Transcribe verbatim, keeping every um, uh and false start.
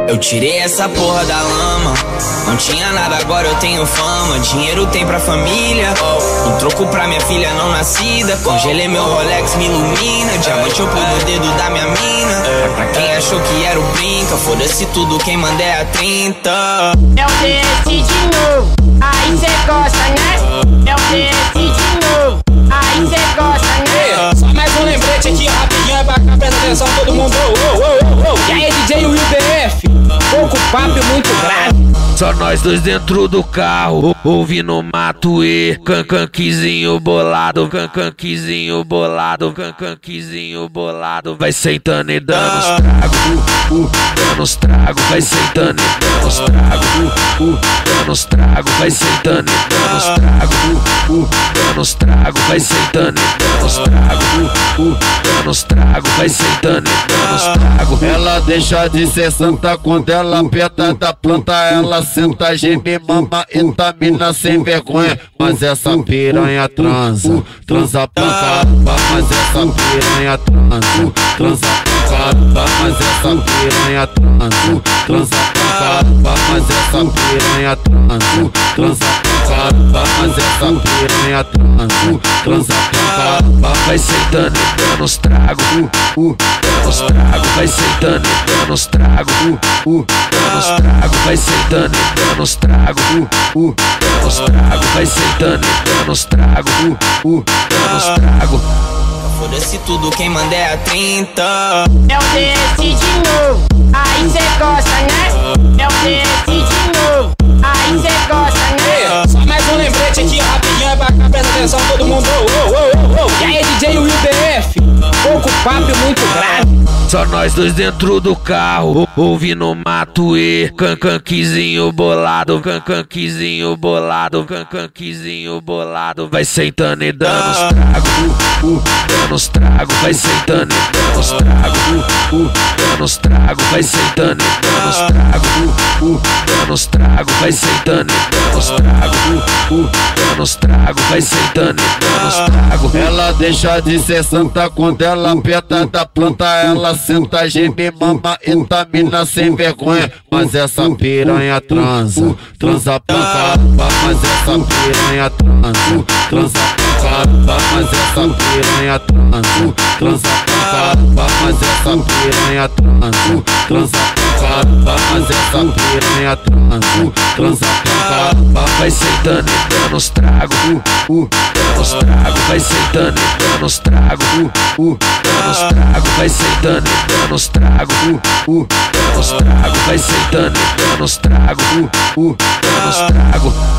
Eu tirei essa porra da lama. Não tinha nada, agora eu tenho fama. Dinheiro tem pra família, oh. Um troco pra minha filha não nascida. Congelei meu Rolex, me ilumina. Diamante eu pus no dedo da minha mina. É pra quem achou que era o brinca. Foda-se tudo, quem manda é a trinta. É o D S de novo, aí cê gosta, né? É o D S de novo, aí cê gosta, né? Só mais um lembrete aqui, rapidinho, é bacana, presta atenção todo mundo. Oh, oh, oh, oh. E aí, D J Will D F, pouco papo e muito grave. Só nós dois dentro do carro, ouvindo Matuê, cancanquizinho bolado, cancanquizinho bolado, cancanquizinho bolado. Vai sentando e dando os trago, dando os trago, vai sentando e dando os trago, dando os trago, vai sentando e dando os trago, dando os trago, vai sentando e dando os trago, dando os trago, vai sentando e dando os trago. Ela deixa de ser santa quando ela aperta da planta, ela senta, geme, mama, etamina sem vergonha. Mas essa piranha transa, transa pra caramba. Mas essa piranha transa, transa pra caramba. Mas essa piranha transa, transa pra caramba. Mas essa piranha transa, transa pra caramba. Mas essa piranha transa, transa pra caramba. Vai sentando e dando os trago, dando os trago, vai sentando e dando os trago, dando os trago, vai sentando e dando os trago, dando os trago, vai sentando e dando os trago, dando os trago. Foda-se tudo, quem manda é a trinta. É o D S de novo, aí cê gosta, né? É o D S de novo, aí cê gosta, né? Só mais um lembrete aqui, rapidinho, é bacana, presta atenção todo mundo. Oh, oh, oh, oh. E aí, D J Will D F, pouco papo e muito grave. Só nós dois dentro do carro, ouvindo Matuê, cancanquizinho bolado, cancanquizinho bolado, cancanquizinho bolado. Vai sentando e dando os trago, dando os trago, vai sentando e dando os trago, dando os trago, vai sentando e dando os trago, dando os trago, vai sentando e dando os trago, dando os trago, vai sentando e dando os trago. Ela deixa de ser santa quando ela aperta da planta, ela senta, geme, mama, etamina sem vergonha. Mas essa piranha transa, transa pra caramba. Mas essa piranha transa, transa pra caramba. Mas essa piranha transa, transa pra caramba. Mas essa piranha transa, transa pra caramba. Mas essa piranha transa, transa pra caramba. Vai sentando e dando os trago, dando os trago, vai sentando e dando os trago, dando os trago, vai sentando e dando os trago, dando os trago, vai sentando e dando os trago, dando os trago.